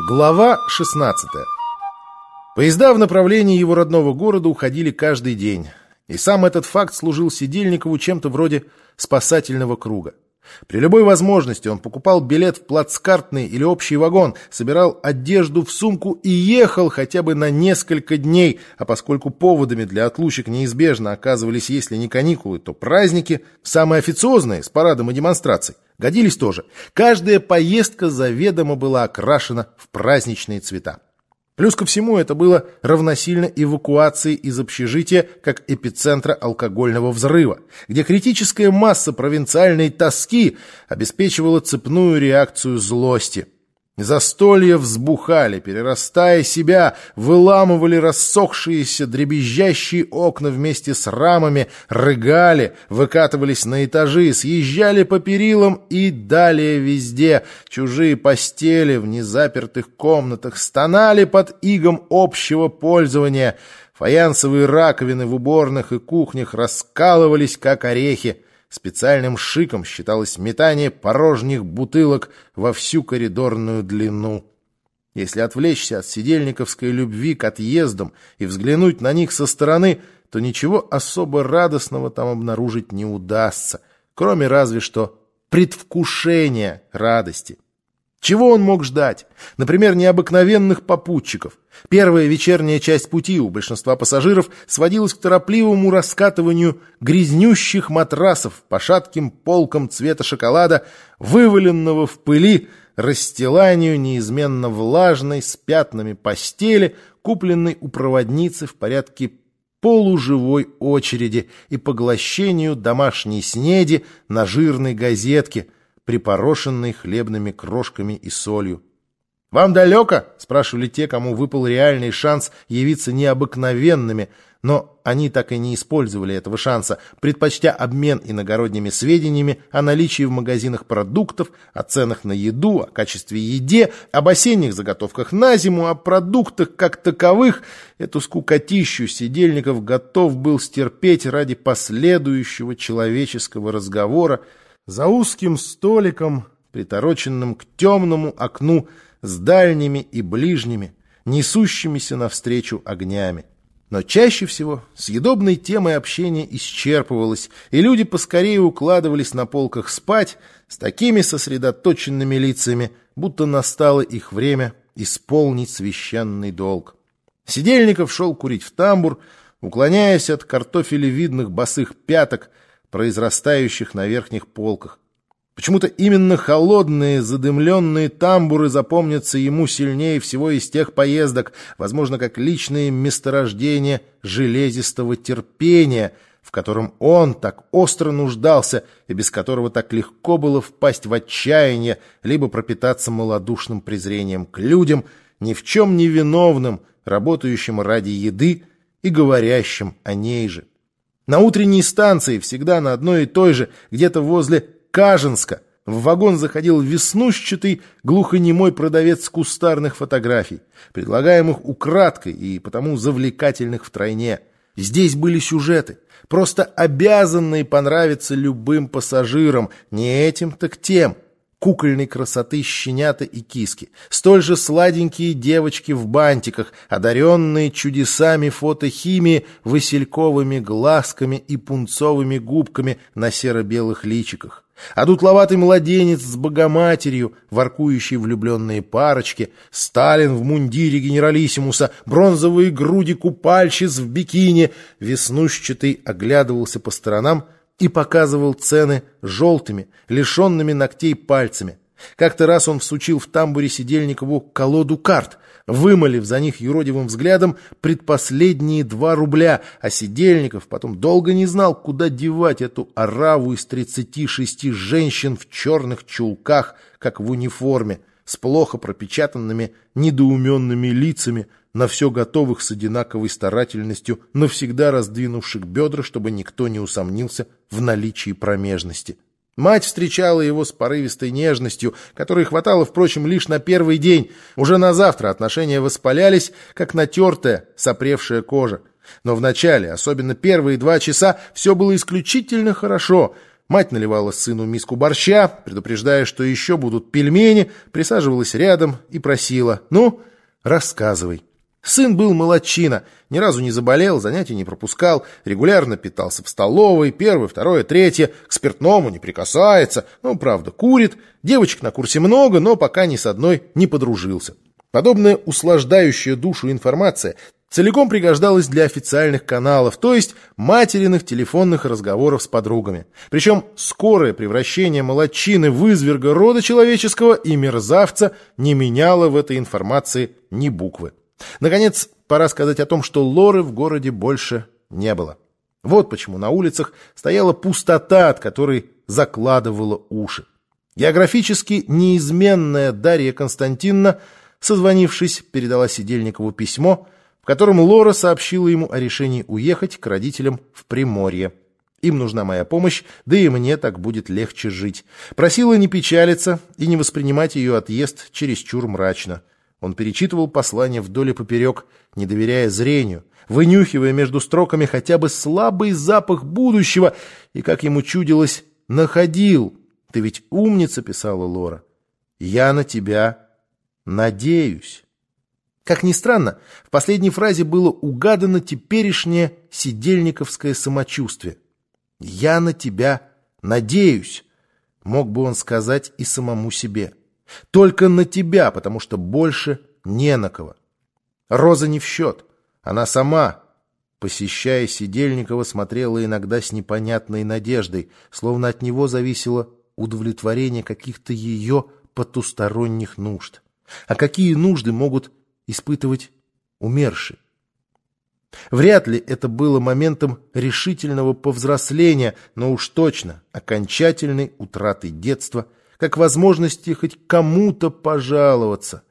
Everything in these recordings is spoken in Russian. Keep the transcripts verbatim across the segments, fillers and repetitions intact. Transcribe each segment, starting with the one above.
Глава шестнадцатая. Поезда в направлении его родного города уходили каждый день, и сам этот факт служил Сидельникову чем-то вроде спасательного круга. При любой возможности он покупал билет в плацкартный или общий вагон, собирал одежду в сумку и ехал хотя бы на несколько дней, а поскольку поводами для отлучек неизбежно оказывались, если не каникулы, то праздники, самые официозные, с парадом и демонстрацией, годились тоже. Каждая поездка заведомо была окрашена в праздничные цвета. Плюс ко всему это было равносильно эвакуации из общежития как эпицентра алкогольного взрыва, где критическая масса провинциальной тоски обеспечивала цепную реакцию злости. Застолья взбухали, перерастая себя, выламывали рассохшиеся дребезжащие окна вместе с рамами, рыгали, выкатывались на этажи, съезжали по перилам и далее везде. Чужие постели в незапертых комнатах стонали под игом общего пользования. Фаянсовые раковины в уборных и кухнях раскалывались, как орехи. Специальным шиком считалось метание порожних бутылок во всю коридорную длину. Если отвлечься от сидельниковской любви к отъездам и взглянуть на них со стороны, то ничего особо радостного там обнаружить не удастся, кроме разве что предвкушения радости. Чего он мог ждать? Например, необыкновенных попутчиков. Первая вечерняя часть пути у большинства пассажиров сводилась к торопливому раскатыванию грязнющих матрасов по шатким полкам цвета шоколада, вываленного в пыли, расстиланию неизменно влажной с пятнами постели, купленной у проводницы в порядке полуживой очереди, и поглощению домашней снеди на жирной газетке, припорошенной хлебными крошками и солью. «Вам далеко?» — спрашивали те, кому выпал реальный шанс явиться необыкновенными, но они так и не использовали этого шанса, предпочтя обмен иногородними сведениями о наличии в магазинах продуктов, о ценах на еду, о качестве еде, об осенних заготовках на зиму, о продуктах как таковых. Эту скукотищу Сидельников готов был стерпеть ради последующего человеческого разговора за узким столиком, притороченным к темному окну с дальними и ближними, несущимися навстречу огнями. Но чаще всего съедобной темой общения исчерпывалось, и люди поскорее укладывались на полках спать с такими сосредоточенными лицами, будто настало их время исполнить священный долг. Сидельников шел курить в тамбур, уклоняясь от картофелевидных босых пяток, произрастающих на верхних полках. Почему-то именно холодные, задымленные тамбуры запомнятся ему сильнее всего из тех поездок, возможно, как личные месторождения железистого терпения, в котором он так остро нуждался и без которого так легко было впасть в отчаяние, либо пропитаться малодушным презрением к людям, ни в чем не виновным, работающим ради еды и говорящим о ней же. На утренней станции, всегда на одной и той же, где-то возле Кажинска, в вагон заходил веснушчатый, глухонемой продавец кустарных фотографий, предлагаемых украдкой и потому завлекательных втройне. Здесь были сюжеты, просто обязанные понравиться любым пассажирам, не этим, так тем. Кукольной красоты щенята и киски, столь же сладенькие девочки в бантиках, одаренные чудесами фотохимии, васильковыми глазками и пунцовыми губками на серо-белых личиках. А дутловатый младенец с богоматерью, воркующие влюбленные парочки, Сталин в мундире генералиссимуса, бронзовые груди купальщиц в бикини. Веснушчатый оглядывался по сторонам и показывал цены желтыми, лишенными ногтей пальцами. Как-то раз он всучил в тамбуре Сидельникову колоду карт, вымолив за них юродивым взглядом предпоследние два рубля, а Сидельников потом долго не знал, куда девать эту ораву из тридцати шести женщин в черных чулках, как в униформе, с плохо пропечатанными недоуменными лицами, на все готовых с одинаковой старательностью, навсегда раздвинувших бедра, чтобы никто не усомнился в наличии промежности. Мать встречала его с порывистой нежностью, которой хватало, впрочем, лишь на первый день. Уже на завтра отношения воспалялись, как натертая, сопревшая кожа. Но вначале, особенно первые два часа, все было исключительно хорошо. Мать наливала сыну миску борща, предупреждая, что еще будут пельмени, присаживалась рядом и просила: «Ну, рассказывай». Сын был молодчина, ни разу не заболел, занятий не пропускал, регулярно питался в столовой, первое, второе, третье, к спиртному не прикасается, ну, правда, курит, девочек на курсе много, но пока ни с одной не подружился. Подобная услаждающая душу информация целиком пригождалась для официальных каналов, то есть материных телефонных разговоров с подругами. Причем скорое превращение молодчины в изверга рода человеческого и мерзавца не меняло в этой информации ни буквы. Наконец, пора сказать о том, что Лоры в городе больше не было. Вот почему на улицах стояла пустота, от которой закладывала уши. Географически неизменная Дарья Константиновна, созвонившись, передала Сидельникову письмо, в котором Лора сообщила ему о решении уехать к родителям в Приморье. Им нужна моя помощь, да и мне так будет легче жить. Просила не печалиться и не воспринимать ее отъезд чересчур мрачно. Он перечитывал послание вдоль и поперек, не доверяя зрению, вынюхивая между строками хотя бы слабый запах будущего, и, как ему чудилось, находил. «Ты ведь умница», — писала Лора. «Я на тебя надеюсь». Как ни странно, в последней фразе было угадано теперешнее сидельниковское самочувствие. «Я на тебя надеюсь», — мог бы он сказать и самому себе. Только на тебя, потому что больше не на кого. Роза не в счет. Она сама, посещая Сидельникова, смотрела иногда с непонятной надеждой, словно от него зависело удовлетворение каких-то ее потусторонних нужд. А какие нужды могут испытывать умершие? Вряд ли это было моментом решительного повзросления, но уж точно окончательной утраты детства, как возможности хоть кому-то пожаловаться.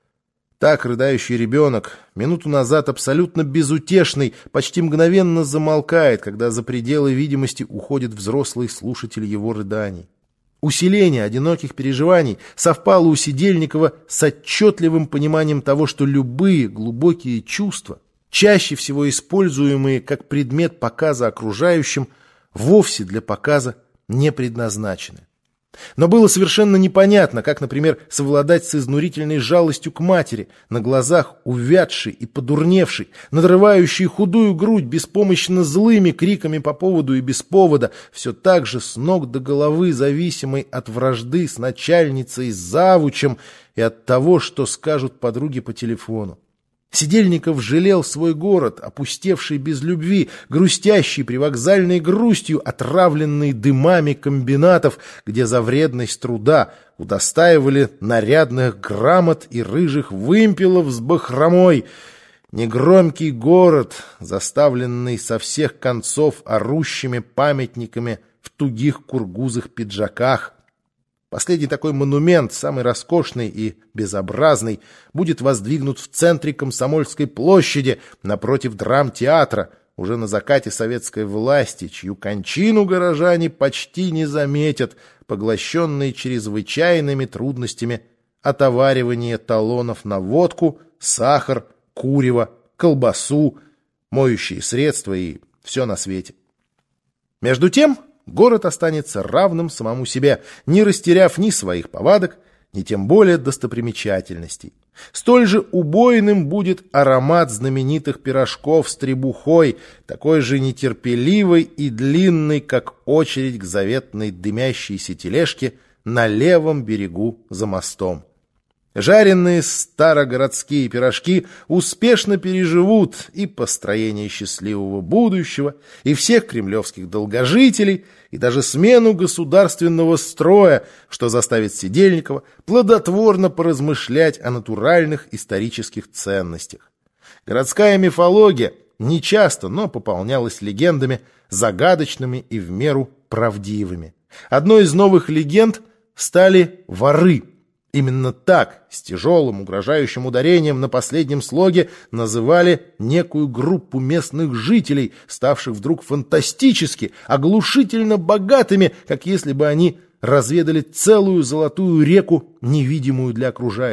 Так рыдающий ребенок, минуту назад абсолютно безутешный, почти мгновенно замолкает, когда за пределы видимости уходит взрослый слушатель его рыданий. Усиление одиноких переживаний совпало у Сидельникова с отчетливым пониманием того, что любые глубокие чувства, чаще всего используемые как предмет показа окружающим, вовсе для показа не предназначены. Но было совершенно непонятно, как, например, совладать с изнурительной жалостью к матери, на глазах увядшей и подурневшей, надрывающей худую грудь беспомощно злыми криками по поводу и без повода, все так же с ног до головы зависимой от вражды с начальницей, с завучем и от того, что скажут подруги по телефону. Сидельников жалел свой город, опустевший без любви, грустящий привокзальной грустью, отравленный дымами комбинатов, где за вредность труда удостаивали нарядных грамот и рыжих вымпелов с бахромой. Негромкий город, заставленный со всех концов орущими памятниками в тугих кургузых пиджаках. Последний такой монумент, самый роскошный и безобразный, будет воздвигнут в центре Комсомольской площади, напротив драмтеатра, уже на закате советской власти, чью кончину горожане почти не заметят, поглощенные чрезвычайными трудностями отоваривания талонов на водку, сахар, курево, колбасу, моющие средства и все на свете. Между тем город останется равным самому себе, не растеряв ни своих повадок, ни тем более достопримечательностей. Столь же убойным будет аромат знаменитых пирожков с требухой, такой же нетерпеливый и длинный, как очередь к заветной дымящейся тележке на левом берегу за мостом. Жареные старогородские пирожки успешно переживут и построение счастливого будущего, и всех кремлевских долгожителей, и даже смену государственного строя, что заставит Сидельникова плодотворно поразмышлять о натуральных исторических ценностях. Городская мифология нечасто, но пополнялась легендами, загадочными и в меру правдивыми. Одной из новых легенд стали воры. Именно так, с тяжелым угрожающим ударением на последнем слоге, называли некую группу местных жителей, ставших вдруг фантастически, оглушительно богатыми, как если бы они разведали целую золотую реку, невидимую для окружающих.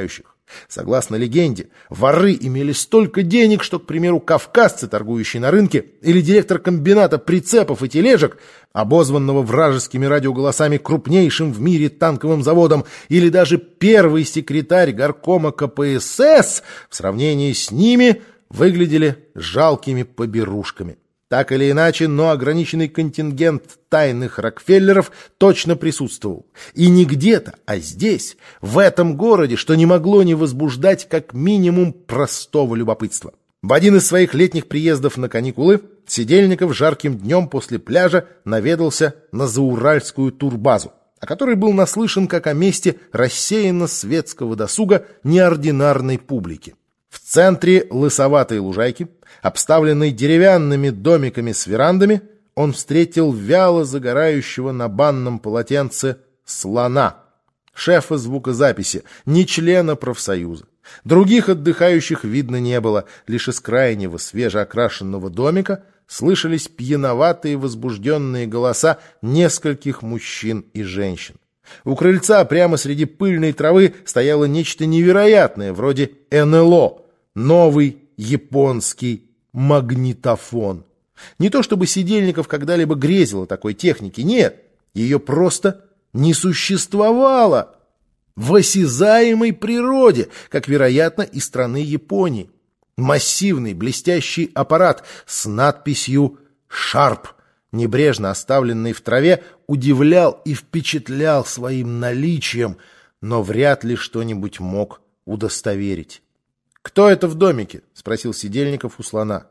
Согласно легенде, воры имели столько денег, что, к примеру, кавказцы, торгующие на рынке, или директор комбината прицепов и тележек, обозванного вражескими радиоголосами крупнейшим в мире танковым заводом, или даже первый секретарь горкома ка пэ эс эс в сравнении с ними выглядели жалкими поберушками. Так или иначе, но ограниченный контингент тайных Рокфеллеров точно присутствовал. И не где-то, а здесь, в этом городе, что не могло не возбуждать как минимум простого любопытства. В один из своих летних приездов на каникулы Сидельников жарким днем после пляжа наведался на зауральскую турбазу, о которой был наслышан как о месте рассеянно-светского досуга неординарной публики. В центре лысоватой лужайки, обставленной деревянными домиками с верандами, он встретил вяло загорающего на банном полотенце слона, шефа звукозаписи, не члена профсоюза. Других отдыхающих видно не было, лишь из крайнего свежеокрашенного домика слышались пьяноватые возбужденные голоса нескольких мужчин и женщин. У крыльца прямо среди пыльной травы стояло нечто невероятное, вроде эн эл о, новый японский магнитофон. Не то чтобы Сидельников когда-либо грезил о такой технике, нет, ее просто не существовало в осязаемой природе, как, вероятно, и страны Японии. Массивный блестящий аппарат с надписью «Шарп», небрежно оставленный в траве, удивлял и впечатлял своим наличием, но вряд ли что-нибудь мог удостоверить. «Кто это в домике?» — спросил Сидельников у слона.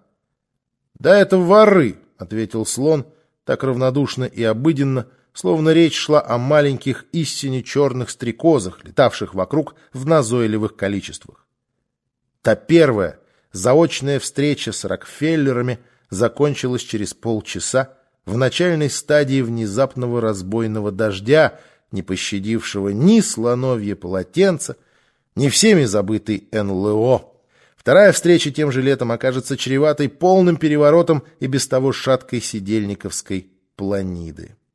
«Да это воры», — ответил слон, так равнодушно и обыденно, словно речь шла о маленьких истине черных стрекозах, летавших вокруг в назойливых количествах. Та первая заочная встреча с Рокфеллерами закончилась через полчаса в начальной стадии внезапного разбойного дождя, не пощадившего ни слоновье полотенце, ни всеми забытый эн эл о. Вторая встреча тем же летом окажется чреватой полным переворотом и без того шаткой сидельниковской планиды.